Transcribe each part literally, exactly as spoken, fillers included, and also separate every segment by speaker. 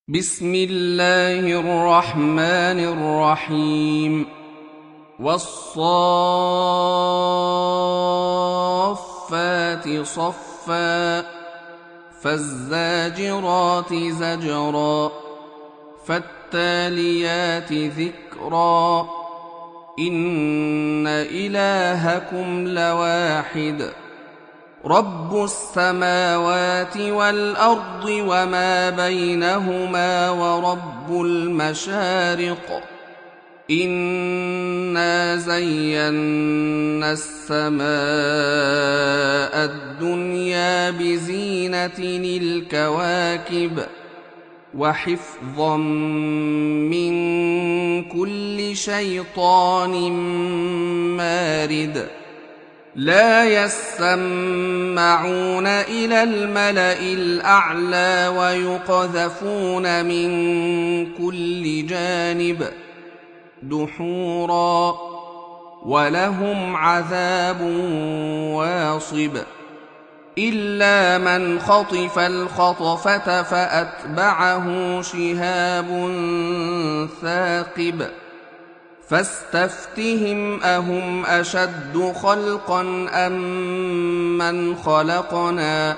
Speaker 1: بسم الله الرحمن الرحيم. والصافات صفا فالزاجرات زجرا فالتاليات ذكرا إن إلهكم لواحد رب السماوات والأرض وما بينهما ورب المشارق إنا زينا السماء الدنيا بزينة الكواكب وحفظا من كل شيطان مارد لا يسمعون إلى الملأ الأعلى ويقذفون من كل جانب دحورا ولهم عذاب واصب إلا من خطف الخطفة فأتبعه شهاب ثاقب فاستفتهم أهم أشد خلقا أم من خلقنا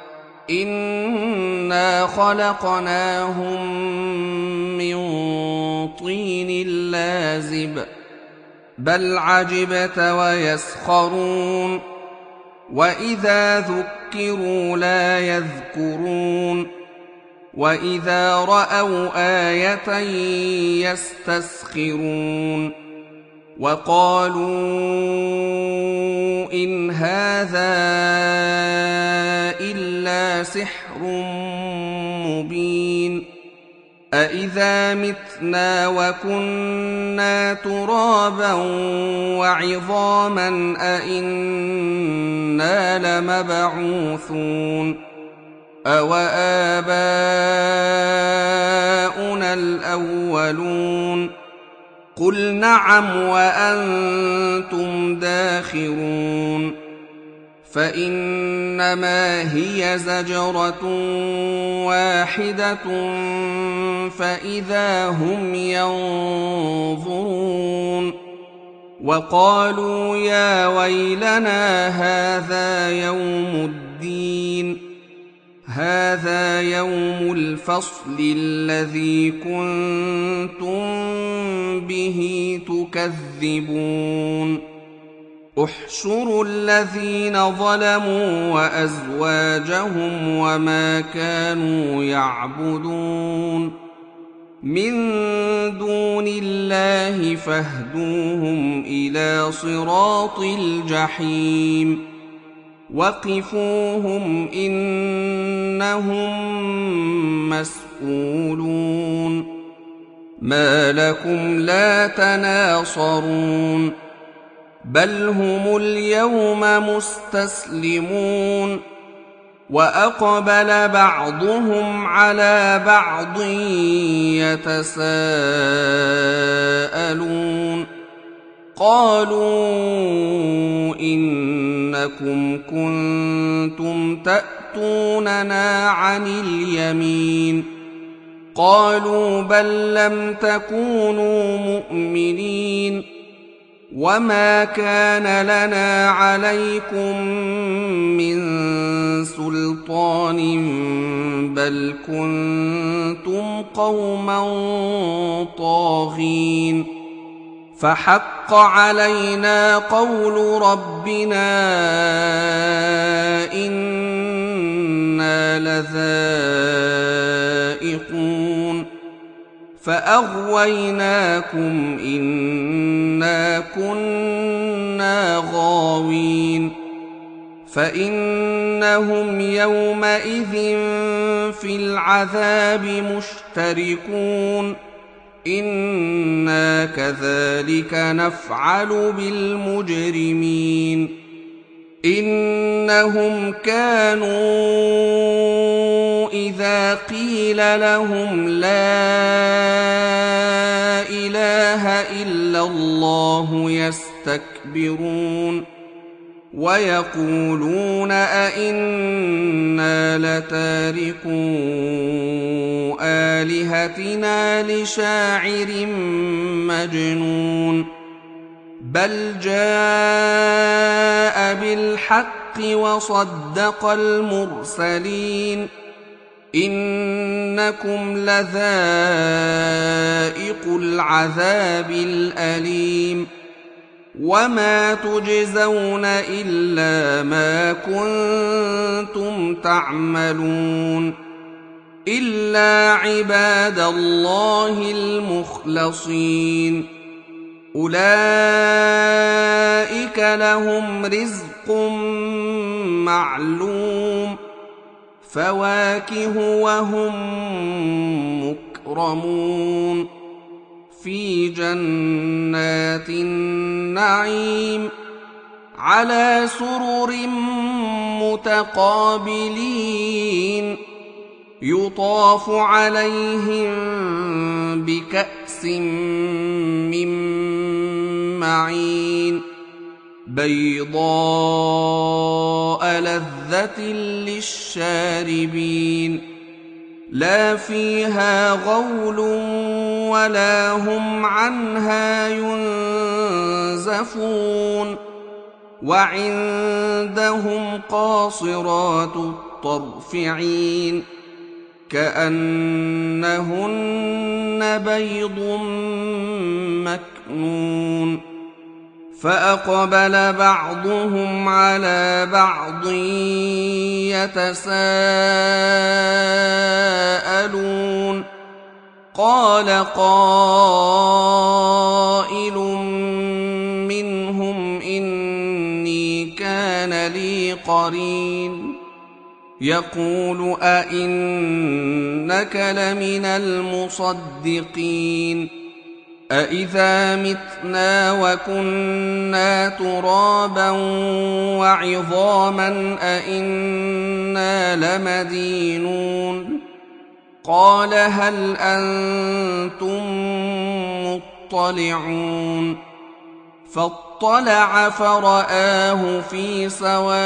Speaker 1: إنا خلقناهم من طين لازب بل عجبت ويسخرون وإذا ذكروا لا يذكرون وإذا رأوا آية يستسخرون وقالوا إن هذا إلا سحر مبين أإذا متنا وكنا ترابا وعظاما أإنا لمبعوثون أوآباؤنا الأولون قل نعم وأنتم داخرون فإنما هي زجرة واحدة فإذا هم ينظرون وقالوا يا ويلنا هذا يوم الدين هذا يوم الفصل الذي كنتم به تكذبون احشروا الذين ظلموا وأزواجهم وما كانوا يعبدون من دون الله فاهدوهم إلى صراط الجحيم وقفوهم إنهم مسؤولون ما لكم لا تناصرون بل هم اليوم مستسلمون وأقبل بعضهم على بعض يتساءلون قالوا إنكم كنتم تأتوننا عن اليمين قالوا بل لم تكونوا مؤمنين وما كان لنا عليكم من سلطان بل كنتم قوما طاغين فحق علينا قول ربنا إنا لذائقون فأغويناكم إنا كنا غاوين فإنهم يومئذ في العذاب مشتركون إنا كذلك نفعل بالمجرمين إنهم كانوا إذا قيل لهم لا إله إلا الله يستكبرون ويقولون أئنا لتاركو آلهتنا لشاعر مجنون بل جاء بالحق وصدق المرسلين إنكم لذائق العذاب الأليم وما تجزون إلا ما كنتم تعملون إلا عباد الله المخلصين أولئك لهم رزق معلوم فواكه وهم مكرمون في جنات النعيم على سرر متقابلين يطاف عليهم بكأس من معين بيضاء لذة للشاربين لا فيها غول ولا هم عنها ينزفون وعندهم قاصرات الطرف عين كأنهن بيض مكنون فأقبل بعضهم على بعض يتساءلون قال قائل منهم إني كان لي قرين يقول أئنك لمن المصدقين أإذا متنا وكنا ترابا وعظاما أئنا لمدينون قال هل أنتم مطلعون فاطلع فرآه في سواء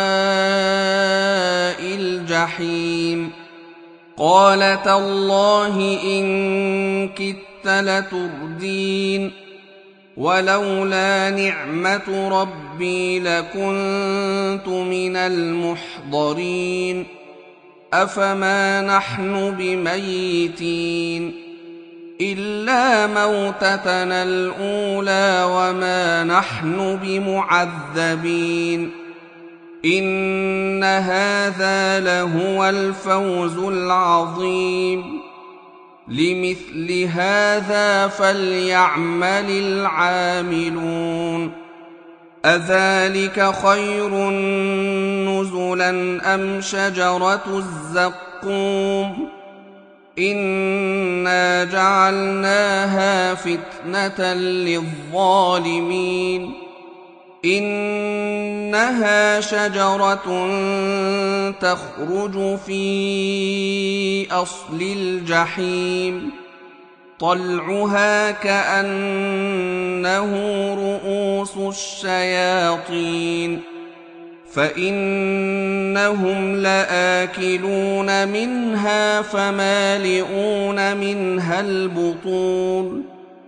Speaker 1: الجحيم قال تالله إن كدت لتردين ولولا نعمة ربي لكنت من المحضرين أفما نحن بميتين إلا موتتنا الأولى وما نحن بمعذبين إن هذا لهو الفوز العظيم لمثل هذا فليعمل العاملون أذلك خير نزلا أم شجرة الزقوم إنا جعلناها فتنة للظالمين إنها شجرة تخرج في أصل الجحيم طلعها كأنه رؤوس الشياطين فإنهم لآكلون منها فمالئون منها البطون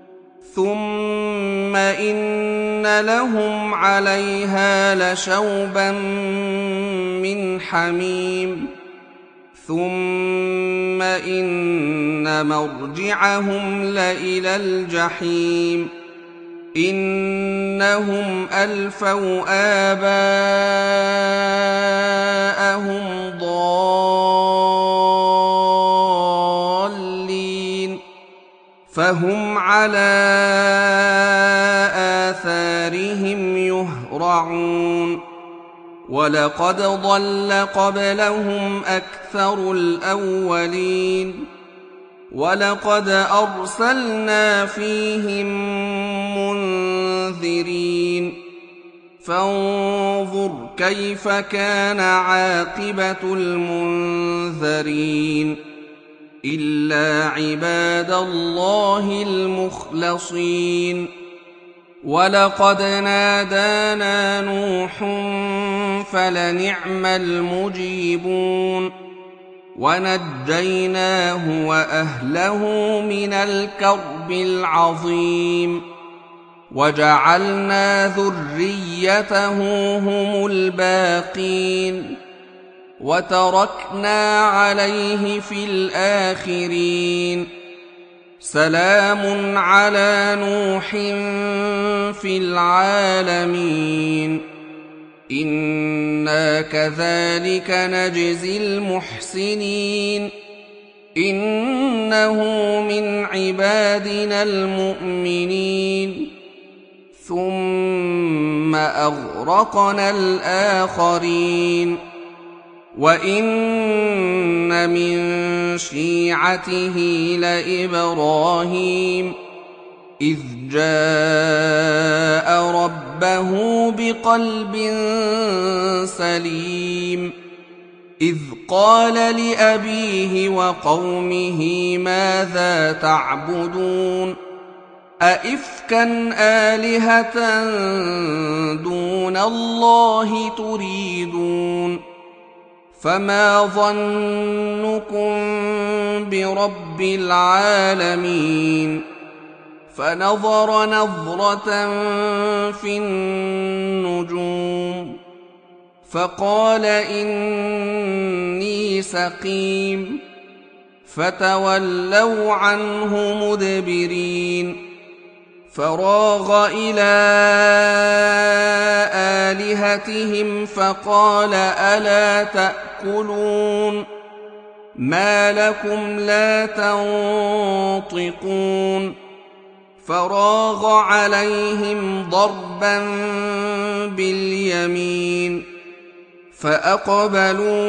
Speaker 1: ثم إن لهم عليها لشوبا من حميم ثم إن مرجعهم لإلى الجحيم إنهم ألفوا آباءهم ضالين فهم على آثارهم يهرعون ولقد ضل قبلهم أكثر الأولين ولقد أرسلنا فيهم منذرين فانظر كيف كان عاقبة المنذرين إلا عباد الله المخلصين ولقد نادانا نوح فلنعم المجيبون ونجيناه وأهله من الكرب العظيم وجعلنا ذريته هم الباقين وتركنا عليه في الآخرين سلام على نوح في العالمين إنا كذلك نجزي المحسنين إنه من عبادنا المؤمنين ثم أغرقنا الآخرين وإن من شيعته لإبراهيم إذ جاء ربه بقلب سليم إذ قال لأبيه وقومه ماذا تعبدون أئفكا آلهة دون الله تريدون فما ظنكم برب العالمين فنظر نظرة في النجوم فقال إني سقيم فتولوا عنه مدبرين فراغ إلى آلهتهم فقال ألا تأكلون ما لكم لا تنطقون فراغ عليهم ضربا باليمين فأقبلوا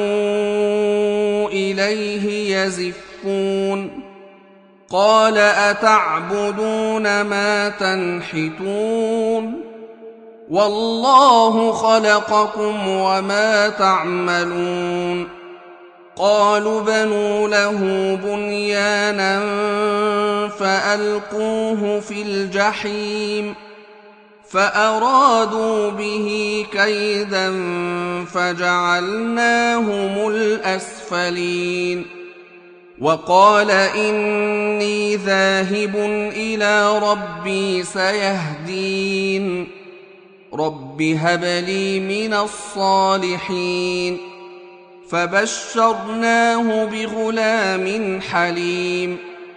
Speaker 1: إليه يزفون قال أتعبدون ما تنحتون والله خلقكم وما تعملون قالوا بنوا له بنيانا فألقوه في الجحيم فأرادوا به كيدا فجعلناهم الأسفلين وقال إني ذاهب إلى ربي سيهدين رب هب لي من الصالحين فبشرناه بغلام حليم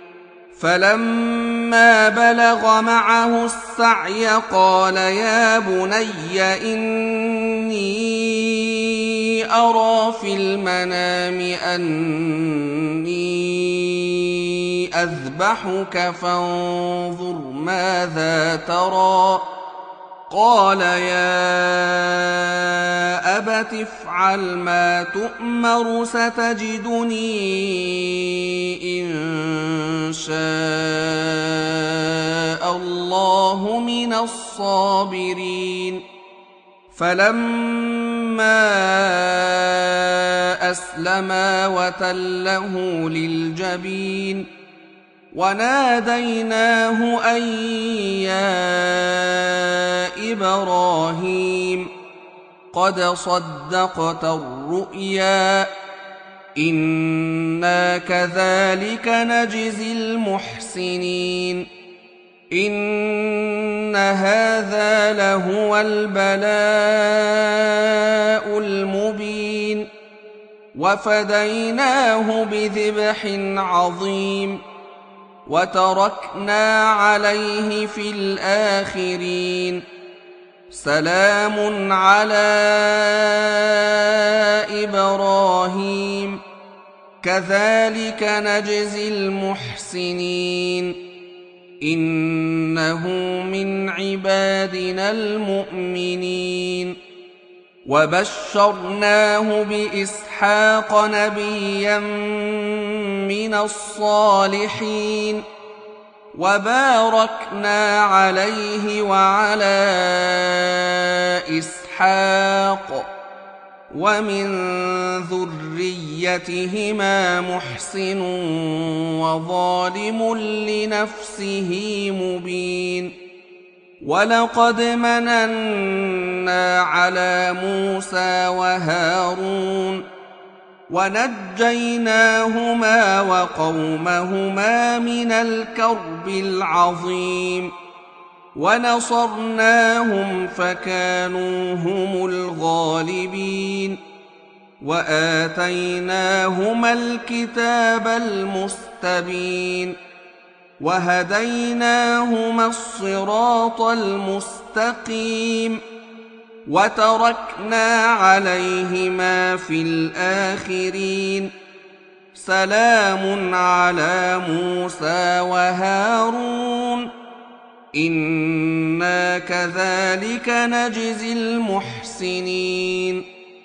Speaker 1: فلما بلغ معه السعي قال يا بني إني أرى في المنام أني أذبحك فانظر ماذا ترى قال يا أبت افعل ما تؤمر ستجدني إن شاء الله من الصابرين فلما أسلما وتله للجبين وناديناه أن يا إبراهيم قد صدقت الرؤيا إنا كذلك نجزي المحسنين إن هذا لهو البلاء المبين وفديناه بذبح عظيم وتركنا عليه في الآخرين سلام على إبراهيم كذلك نجزي المحسنين إنه من عبادنا المؤمنين وبشرناه بإسحاق نبيا من الصالحين وباركنا عليه وعلى إسحاق ومن ذريتهما محسن وظالم لنفسه مبين ولقد مننا على موسى وهارون ونجيناهما وقومهما من الكرب العظيم ونصرناهم فكانوا هم الغالبين وآتيناهما الكتاب المستبين وهديناهما الصراط المستقيم وتركنا عليهما في الآخرين سلام على موسى وهارون إنا كذلك نجزي المحسنين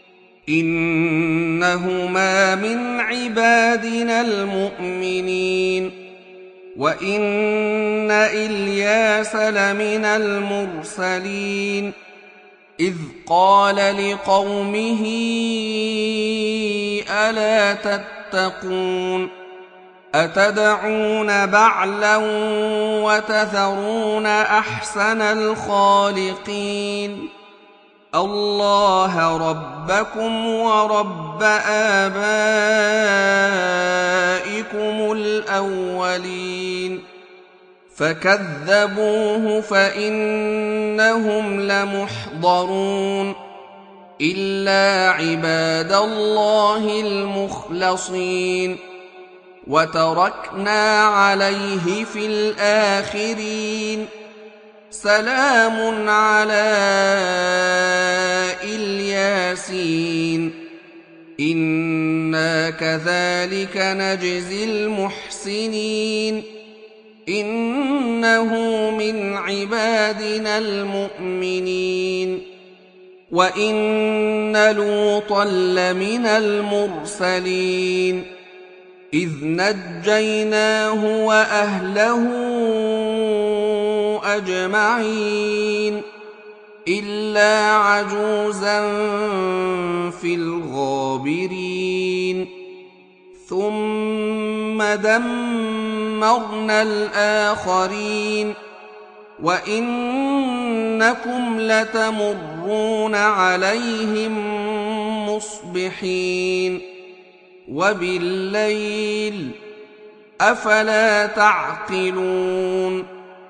Speaker 1: إنهما من عبادنا المؤمنين وإن إلياس لمن المرسلين إذ قال لقومه ألا تتقون أتدعون بعلا وتذرون أحسن الخالقين الله ربكم ورب آبائكم الأولين فكذبوه فإنهم لمحضرون إلا عباد الله المخلصين وتركنا عليه في الآخرين سلام على الياسين إنا كذلك نجزي المحسنين إنه من عبادنا المؤمنين وإن لوطا لمن المرسلين إذ نجيناه وأهله أجمعين إلا عجوزا في الغابرين ثم دمرنا الآخرين وإنكم لتمرون عليهم مصبحين وبالليل أفلا تعقلون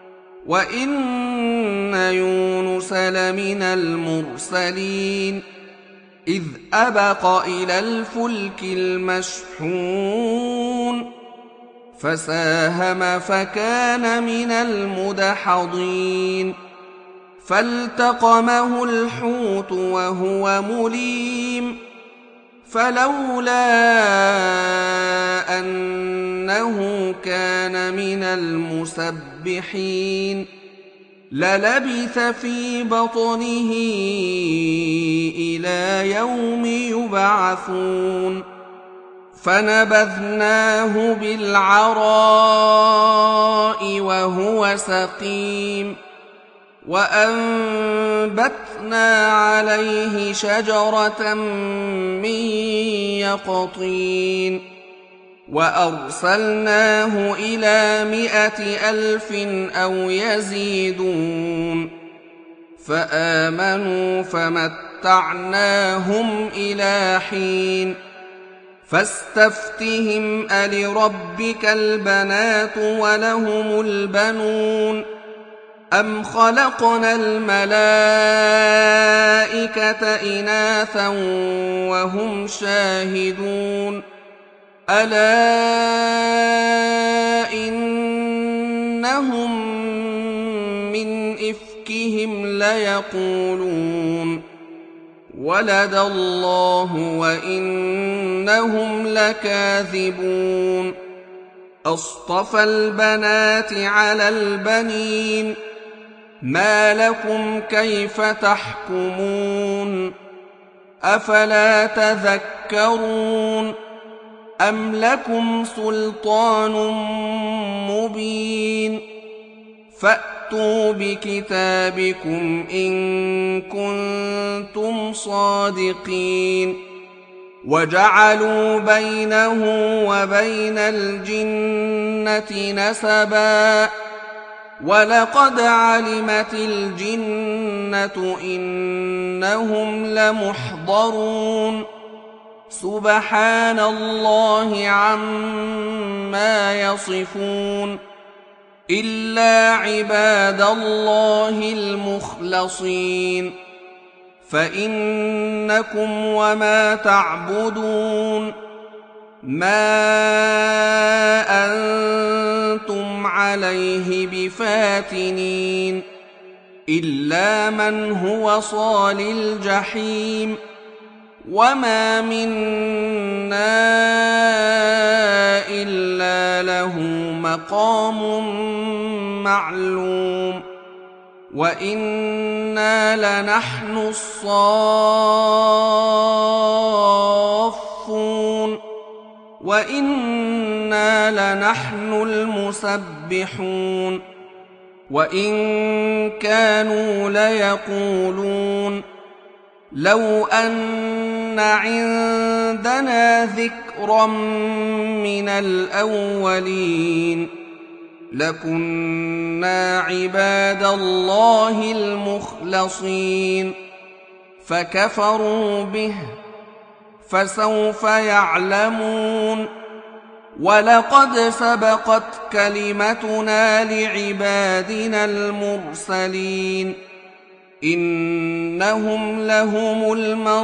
Speaker 1: وإن يونس لمن المرسلين إذ أبق إلى الفلك المشحون فساهم فكان من المدحضين فالتقمه الحوت وهو مليم فلولا أنه كان من المسبحين للبث في بطنه إلى يوم يبعثون فنبذناه بالعراء وهو سقيم وأنبتنا عليه شجرة من يقطين وأرسلناه إلى مائة ألف أو يزيدون فآمنوا فمتعناهم إلى حين فاستفتهم ألربك البنات ولهم البنون أم خلقنا الملائكة إناثا وهم شاهدون ألا إنهم من إفكهم ليقولون ولد الله وإنهم لكاذبون أصطفى البنات على البنين ما لكم كيف تحكمون أفلا تذكرون أم لكم سلطان مبين فأتوا بكتابكم إن كنتم صادقين وجعلوا بينه وبين الجنة نسبا ولقد علمت الجنة إنهم لمحضرون سبحان الله عما يصفون إلا عباد الله المخلصين فإنكم وما تعبدون ما أنتم عليه بفاتنين إلا من هو صال الجحيم وما منا إلا له مقام معلوم وإنا لنحن الصافون وإنا لنحن المسبحون وإن كانوا ليقولون لو أن عندنا ذكرا من الأولين لكنا عباد الله المخلصين فكفروا به فسوف يعلمون ولقد سبقت كلمتنا لعبادنا المرسلين إنهم لهم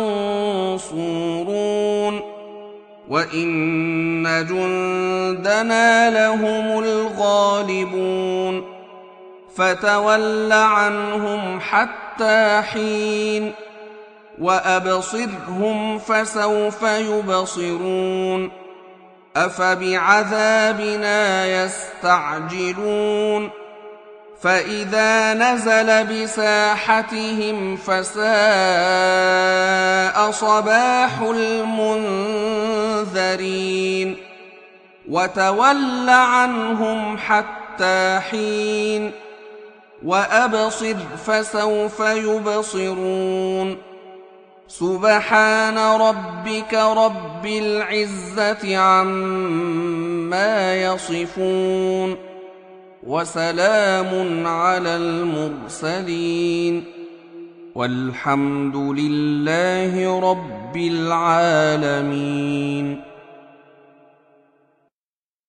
Speaker 1: المنصورون وإن جندنا لهم الغالبون فتول عنهم حتى حين وأبصرهم فسوف يبصرون أفبعذابنا يستعجلون فإذا نزل بساحتهم فساء صباح المنذرين وتول عنهم حتى حين وأبصر فسوف يبصرون سبحان ربك رب العزة عما يصفون وسلام على المرسلين والحمد لله رب العالمين.